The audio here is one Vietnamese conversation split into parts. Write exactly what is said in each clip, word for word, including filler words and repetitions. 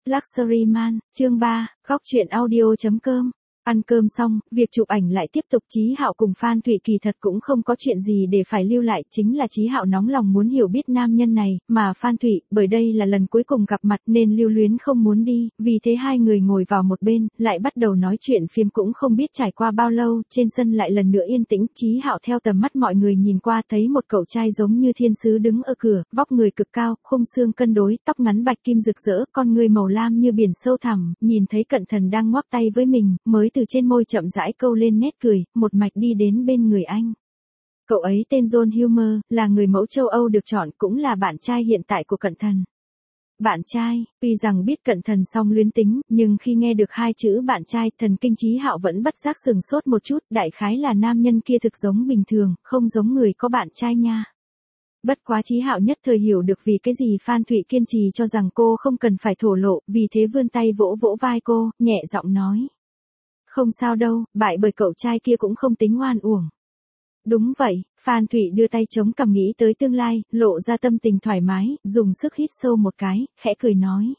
Luxury Man, chương ba, góc truyện audio chấm com. Ăn cơm xong, việc chụp ảnh lại tiếp tục. Chí Hạo cùng Phan Thụy kỳ thật cũng không có chuyện gì để phải lưu lại, chính là Chí Hạo nóng lòng muốn hiểu biết nam nhân này, mà Phan Thụy, bởi đây là lần cuối cùng gặp mặt nên lưu luyến không muốn đi, vì thế hai người ngồi vào một bên, lại bắt đầu nói chuyện phiếm. Cũng không biết trải qua bao lâu, trên sân lại lần nữa yên tĩnh. Chí Hạo theo tầm mắt mọi người nhìn qua thấy một cậu trai giống như thiên sứ đứng ở cửa, vóc người cực cao, khung xương cân đối, tóc ngắn bạch kim rực rỡ, con người màu lam như biển sâu thẳm, nhìn thấy Cận Thần đang ngoắc tay với mình, mới từ trên môi chậm rãi câu lên nét cười, một mạch đi đến bên người anh. Cậu ấy tên John Humer, là người mẫu châu Âu được chọn, cũng là bạn trai hiện tại của Cận Thần. Bạn trai, tuy rằng biết Cận Thần song luyến tính, nhưng khi nghe được hai chữ bạn trai, thần kinh Chí Hạo vẫn bất giác sừng sốt một chút, đại khái là nam nhân kia thực giống bình thường, không giống người có bạn trai nha. Bất quá Chí Hạo nhất thời hiểu được vì cái gì Phan Thụy kiên trì cho rằng cô không cần phải thổ lộ, vì thế vươn tay vỗ vỗ vai cô, nhẹ giọng nói. Không sao đâu, bại bởi cậu trai kia cũng không tính oan uổng. Đúng vậy, Phan Thụy đưa tay chống cằm nghĩ tới tương lai, lộ ra tâm tình thoải mái, dùng sức hít sâu một cái, khẽ cười nói.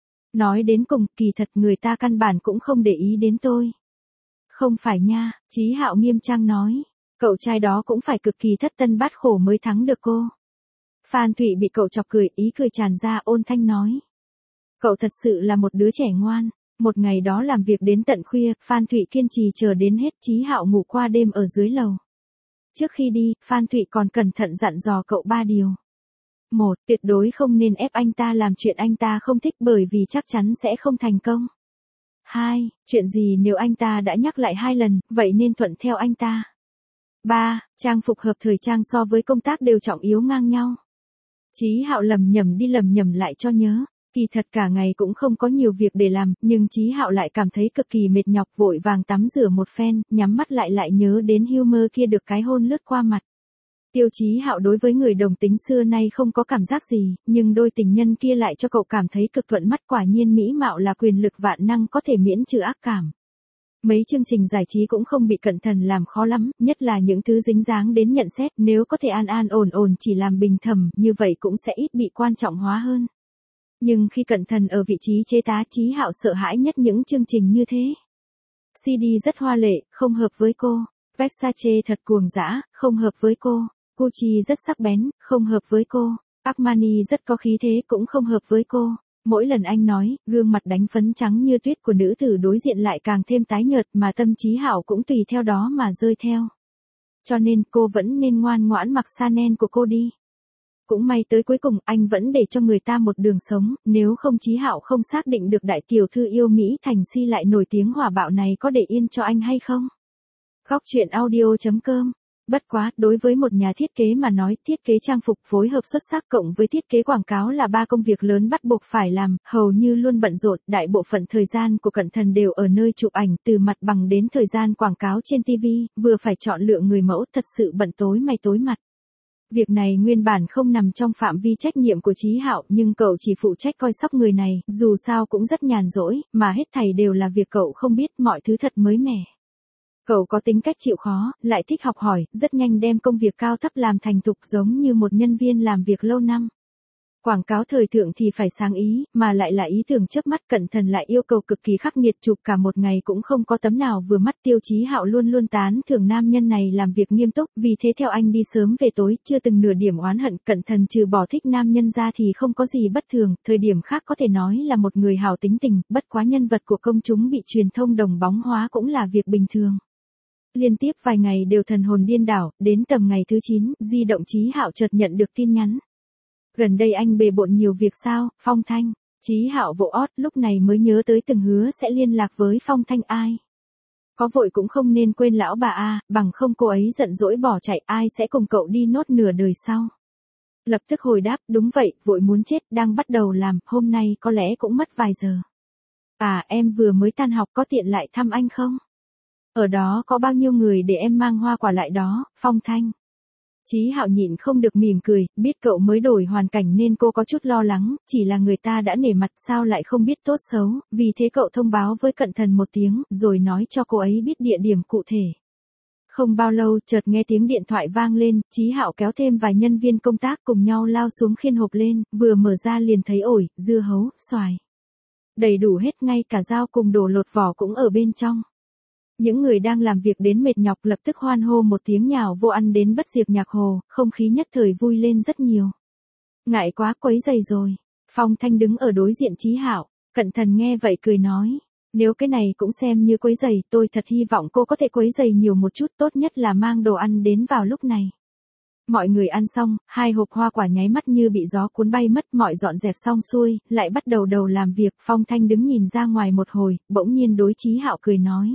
Nói đến cùng, kỳ thật người ta căn bản cũng không để ý đến tôi. Không phải nha, Chí Hạo nghiêm trang nói. Cậu trai đó cũng phải cực kỳ thất tân bát khổ mới thắng được cô. Phan Thụy bị cậu chọc cười, ý cười tràn ra, ôn thanh nói. Cậu thật sự là một đứa trẻ ngoan. Một ngày đó làm việc đến tận khuya, Phan Thụy kiên trì chờ đến hết. Chí Hạo ngủ qua đêm ở dưới lầu. Trước khi đi, Phan Thụy còn cẩn thận dặn dò cậu ba điều. Một, tuyệt đối không nên ép anh ta làm chuyện anh ta không thích bởi vì chắc chắn sẽ không thành công. Hai, chuyện gì nếu anh ta đã nhắc lại hai lần, vậy nên thuận theo anh ta. Ba, trang phục hợp thời trang so với công tác đều trọng yếu ngang nhau. Chí Hạo lầm nhầm đi lầm nhầm lại cho nhớ. Kỳ thật cả ngày cũng không có nhiều việc để làm, nhưng Chí Hạo lại cảm thấy cực kỳ mệt nhọc, vội vàng tắm rửa một phen, nhắm mắt lại lại nhớ đến Humer kia được cái hôn lướt qua mặt. Tiêu Chí Hạo đối với người đồng tính xưa nay không có cảm giác gì, nhưng đôi tình nhân kia lại cho cậu cảm thấy cực thuận mắt, quả nhiên mỹ mạo là quyền lực vạn năng có thể miễn trừ ác cảm. Mấy chương trình giải trí cũng không bị Cận Thần làm khó lắm, nhất là những thứ dính dáng đến nhận xét, nếu có thể an an ổn ổn chỉ làm bình thầm, như vậy cũng sẽ ít bị quan trọng hóa hơn. Nhưng khi Cận Thần ở vị trí chế tá, Chí Hạo sợ hãi nhất những chương trình như thế. xê đê rất hoa lệ, không hợp với cô. Versace thật cuồng dã, không hợp với cô. Gucci rất sắc bén, không hợp với cô. Armani rất có khí thế, cũng không hợp với cô. Mỗi lần anh nói, gương mặt đánh phấn trắng như tuyết của nữ tử đối diện lại càng thêm tái nhợt, mà tâm Chí Hạo cũng tùy theo đó mà rơi theo. Cho nên cô vẫn nên ngoan ngoãn mặc Chanel của cô đi. Cũng may tới cuối cùng anh vẫn để cho người ta một đường sống, nếu không Chí Hạo không xác định được đại tiểu thư yêu Mỹ Thành Si lại nổi tiếng hỏa bạo này có để yên cho anh hay không. Góc truyện audio chấm com. Bất quá, đối với một nhà thiết kế mà nói, thiết kế trang phục phối hợp xuất sắc cộng với thiết kế quảng cáo là ba công việc lớn bắt buộc phải làm, hầu như luôn bận rộn, đại bộ phận thời gian của Cận Thần đều ở nơi chụp ảnh, từ mặt bằng đến thời gian quảng cáo trên ti vi, vừa phải chọn lựa người mẫu, thật sự bận tối mày tối mặt. Việc này nguyên bản không nằm trong phạm vi trách nhiệm của Chí Hạo, nhưng cậu chỉ phụ trách coi sóc người này, dù sao cũng rất nhàn rỗi, mà hết thảy đều là việc cậu không biết, mọi thứ thật mới mẻ. Cậu có tính cách chịu khó, lại thích học hỏi, rất nhanh đem công việc cao thấp làm thành thục giống như một nhân viên làm việc lâu năm. Quảng cáo thời thượng thì phải sáng ý, mà lại là ý tưởng chớp mắt, Cận Thần lại yêu cầu cực kỳ khắc nghiệt, chụp cả một ngày cũng không có tấm nào vừa mắt. Tiêu Chí Hạo luôn luôn tán thưởng nam nhân này làm việc nghiêm túc, vì thế theo anh đi sớm về tối, chưa từng nửa điểm oán hận. Cận Thần trừ bỏ thích nam nhân ra thì không có gì bất thường, thời điểm khác có thể nói là một người hảo tính tình, bất quá nhân vật của công chúng bị truyền thông đồng bóng hóa cũng là việc bình thường. Liên tiếp vài ngày đều thần hồn điên đảo, đến tầm ngày thứ chín, di động Chí Hạo chợt nhận được tin nhắn. Gần đây anh bề bộn nhiều việc sao, Phong Thanh. Chí Hạo vỗ ót, lúc này mới nhớ tới từng hứa sẽ liên lạc với Phong Thanh ai. Có vội cũng không nên quên lão bà a, bằng không cô ấy giận dỗi bỏ chạy, ai sẽ cùng cậu đi nốt nửa đời sau. Lập tức hồi đáp, đúng vậy, vội muốn chết, đang bắt đầu làm, hôm nay có lẽ cũng mất vài giờ. À, em vừa mới tan học, có tiện lại thăm anh không? Ở đó có bao nhiêu người để em mang hoa quả lại đó, Phong Thanh. Chí Hạo nhịn không được mỉm cười, biết cậu mới đổi hoàn cảnh nên cô có chút lo lắng, chỉ là người ta đã nể mặt sao lại không biết tốt xấu, vì thế cậu thông báo với Cận Thần một tiếng, rồi nói cho cô ấy biết địa điểm cụ thể. Không bao lâu, chợt nghe tiếng điện thoại vang lên, Chí Hạo kéo thêm vài nhân viên công tác cùng nhau lao xuống khiên hộp lên, vừa mở ra liền thấy ổi, dưa hấu, xoài. đầy đủ hết, ngay cả dao cùng đồ lột vỏ cũng ở bên trong. Những người đang làm việc đến mệt nhọc lập tức hoan hô một tiếng nhào vô ăn đến bất diệt nhạc hồ, không khí nhất thời vui lên rất nhiều. Ngại quá, quấy rầy rồi. Phong Thanh đứng ở đối diện Chí Hạo, Cẩn Thận nghe vậy cười nói, nếu cái này cũng xem như quấy rầy, tôi thật hy vọng cô có thể quấy rầy nhiều một chút, tốt nhất là mang đồ ăn đến vào lúc này. Mọi người ăn xong, hai hộp hoa quả nháy mắt như bị gió cuốn bay mất, mọi dọn dẹp xong xuôi, lại bắt đầu đầu làm việc. Phong Thanh đứng nhìn ra ngoài một hồi, bỗng nhiên đối Chí Hạo cười nói.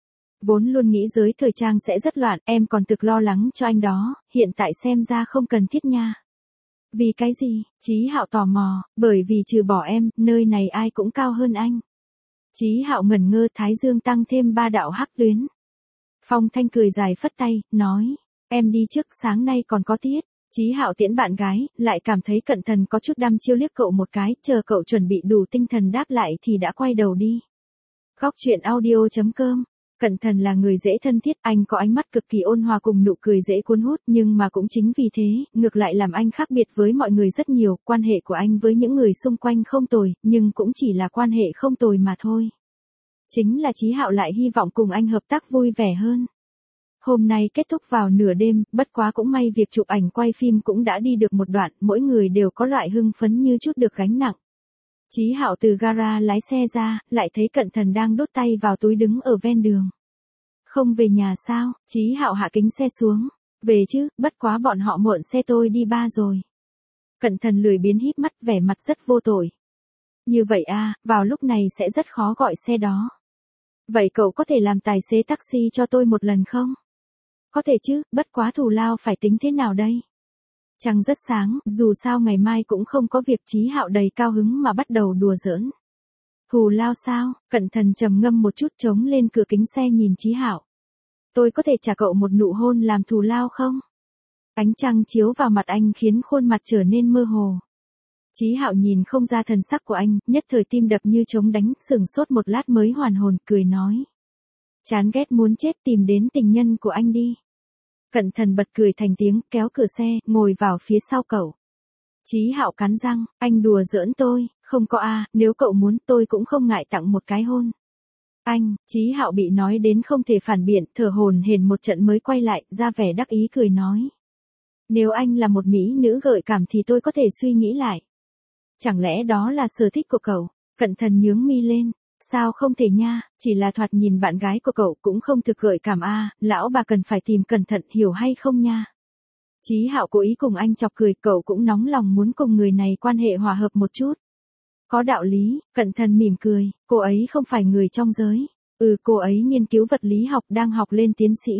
Vốn luôn nghĩ giới thời trang sẽ rất loạn, em còn thực lo lắng cho anh đó, hiện tại xem ra không cần thiết nha. Vì cái gì? Chí Hạo tò mò, bởi vì trừ bỏ em, nơi này ai cũng cao hơn anh. Chí Hạo ngẩn ngơ, thái dương tăng thêm ba đạo hắc tuyến. Phong Thanh cười dài phất tay, nói, em đi trước, sáng nay còn có tiết. Chí Hạo tiễn bạn gái, lại cảm thấy Cẩn Thận có chút đăm chiêu liếc cậu một cái, chờ cậu chuẩn bị đủ tinh thần đáp lại thì đã quay đầu đi. Góc truyện audio chấm com. Cẩn Thận là người dễ thân thiết, anh có ánh mắt cực kỳ ôn hòa cùng nụ cười dễ cuốn hút, nhưng mà cũng chính vì thế, ngược lại làm anh khác biệt với mọi người rất nhiều. Quan hệ của anh với những người xung quanh không tồi, nhưng cũng chỉ là quan hệ không tồi mà thôi. Chính là Chí Hạo lại hy vọng cùng anh hợp tác vui vẻ hơn. Hôm nay kết thúc vào nửa đêm, bất quá cũng may việc chụp ảnh quay phim cũng đã đi được một đoạn, mỗi người đều có loại hưng phấn như chút được gánh nặng. Chí Hạo từ gara lái xe ra, lại thấy Cẩn Thận đang đút tay vào túi đứng ở ven đường. Không về nhà sao? Chí Hạo hạ kính xe xuống. Về chứ, bất quá bọn họ mượn xe tôi đi ba rồi. Cẩn Thận lười biếng híp mắt, vẻ mặt rất vô tội. Như vậy à, vào lúc này sẽ rất khó gọi xe đó. Vậy cậu có thể làm tài xế taxi cho tôi một lần không? Có thể chứ, bất quá thù lao phải tính thế nào đây? Trăng rất sáng, dù sao ngày mai cũng không có việc. Chí Hạo đầy cao hứng mà bắt đầu đùa giỡn. Thù lao sao? Cẩn Thận trầm ngâm một chút, chống lên cửa kính xe nhìn Chí Hạo. Tôi có thể trả cậu một nụ hôn làm thù lao không? Ánh trăng chiếu vào mặt anh khiến khuôn mặt trở nên mơ hồ. Chí Hạo nhìn không ra thần sắc của anh, nhất thời tim đập như trống đánh, sửng sốt một lát mới hoàn hồn, cười nói. Chán ghét muốn chết, tìm đến tình nhân của anh đi. Cẩn Thận bật cười thành tiếng, kéo cửa xe, ngồi vào phía sau cậu. Chí Hạo cắn răng, anh đùa giỡn tôi, không có a, nếu cậu muốn tôi cũng không ngại tặng một cái hôn. Anh, Chí Hạo bị nói đến không thể phản biện, thở hổn hển một trận mới quay lại, ra vẻ đắc ý cười nói. Nếu anh là một mỹ nữ gợi cảm thì tôi có thể suy nghĩ lại. Chẳng lẽ đó là sở thích của cậu? Cẩn Thận nhướng mi lên. Sao không thể nha, chỉ là thoạt nhìn bạn gái của cậu cũng không thực gợi cảm a, lão bà cần phải tìm cẩn thận, hiểu hay không nha. Chí Hạo cố ý cùng anh chọc cười, cậu cũng nóng lòng muốn cùng người này quan hệ hòa hợp một chút. Có đạo lý, Cẩn Thận mỉm cười, cô ấy không phải người trong giới. Ừ, cô ấy nghiên cứu vật lý học, đang học lên tiến sĩ.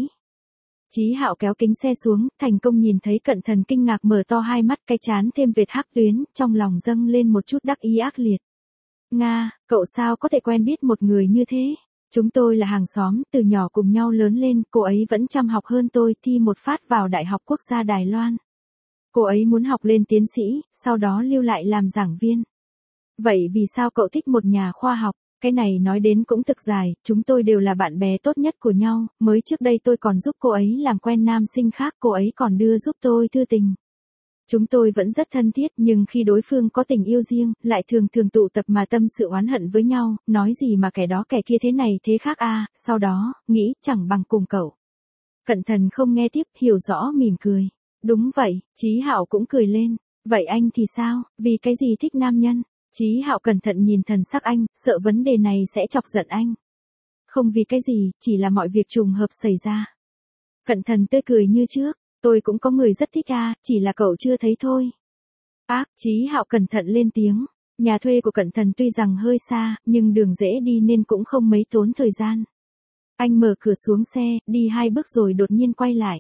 Chí Hạo kéo kính xe xuống, thành công nhìn thấy Cẩn Thận kinh ngạc mở to hai mắt, cái trán thêm vệt hắc tuyến, trong lòng dâng lên một chút đắc ý ác liệt. Nga, cậu sao có thể quen biết một người như thế? Chúng tôi là hàng xóm, từ nhỏ cùng nhau lớn lên, cô ấy vẫn chăm học hơn tôi, thi một phát vào Đại học Quốc gia Đài Loan. Cô ấy muốn học lên tiến sĩ, sau đó lưu lại làm giảng viên. Vậy vì sao cậu thích một nhà khoa học? Cái này nói đến cũng thực dài, chúng tôi đều là bạn bè tốt nhất của nhau, mới trước đây tôi còn giúp cô ấy làm quen nam sinh khác, cô ấy còn đưa giúp tôi thư tình. Chúng tôi vẫn rất thân thiết, nhưng khi đối phương có tình yêu riêng, lại thường thường tụ tập mà tâm sự oán hận với nhau, nói gì mà kẻ đó kẻ kia thế này thế khác a, sau đó, nghĩ chẳng bằng cùng cậu. Cẩn Thận không nghe tiếp, hiểu rõ mỉm cười. Đúng vậy, Chí Hạo cũng cười lên. Vậy anh thì sao, vì cái gì thích nam nhân? Chí Hạo cẩn thận nhìn thần sắc anh, sợ vấn đề này sẽ chọc giận anh. Không vì cái gì, chỉ là mọi việc trùng hợp xảy ra. Cẩn Thận tươi cười như trước. Tôi cũng có người rất thích a, chỉ là cậu chưa thấy thôi. Ác, Chí Hạo cẩn thận lên tiếng. Nhà thuê của Cẩn Thận tuy rằng hơi xa, nhưng đường dễ đi nên cũng không mấy tốn thời gian. Anh mở cửa xuống xe, đi hai bước rồi đột nhiên quay lại.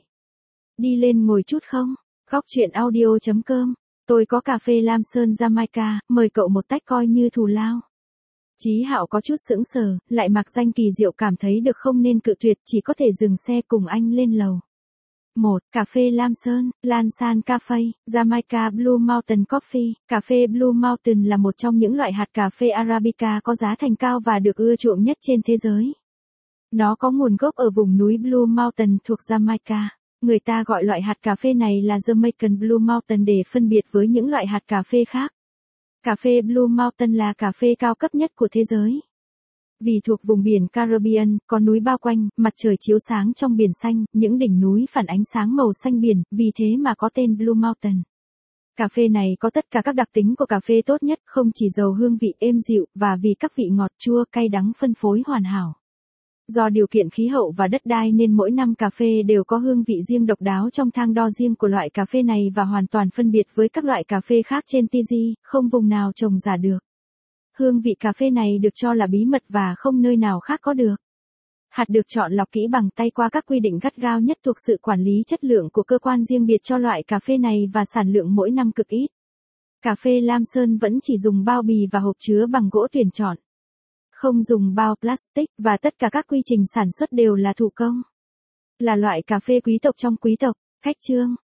Đi lên ngồi chút không? Góc truyện audio chấm com. Tôi có cà phê Lam Sơn Jamaica, mời cậu một tách coi như thù lao. Chí Hạo có chút sững sờ, lại mặc danh kỳ diệu cảm thấy được không nên cự tuyệt, chỉ có thể dừng xe cùng anh lên lầu. một. Cà phê Lam Sơn, Lan San Cafe, Jamaica Blue Mountain Coffee. Cà phê Blue Mountain là một trong những loại hạt cà phê Arabica có giá thành cao và được ưa chuộng nhất trên thế giới. Nó có nguồn gốc ở vùng núi Blue Mountain thuộc Jamaica. Người ta gọi loại hạt cà phê này là Jamaican Blue Mountain để phân biệt với những loại hạt cà phê khác. Cà phê Blue Mountain là cà phê cao cấp nhất của thế giới. Vì thuộc vùng biển Caribbean, có núi bao quanh, mặt trời chiếu sáng trong biển xanh, những đỉnh núi phản ánh sáng màu xanh biển, vì thế mà có tên Blue Mountain. Cà phê này có tất cả các đặc tính của cà phê tốt nhất, không chỉ giàu hương vị êm dịu, và vì các vị ngọt chua cay đắng phân phối hoàn hảo. Do điều kiện khí hậu và đất đai nên mỗi năm cà phê đều có hương vị riêng độc đáo trong thang đo riêng của loại cà phê này và hoàn toàn phân biệt với các loại cà phê khác trên tê giê, không vùng nào trồng giả được. Hương vị cà phê này được cho là bí mật và không nơi nào khác có được. Hạt được chọn lọc kỹ bằng tay qua các quy định gắt gao nhất thuộc sự quản lý chất lượng của cơ quan riêng biệt cho loại cà phê này và sản lượng mỗi năm cực ít. Cà phê Lam Sơn vẫn chỉ dùng bao bì và hộp chứa bằng gỗ tuyển chọn. Không dùng bao plastic và tất cả các quy trình sản xuất đều là thủ công. Là loại cà phê quý tộc trong quý tộc. Khách chương.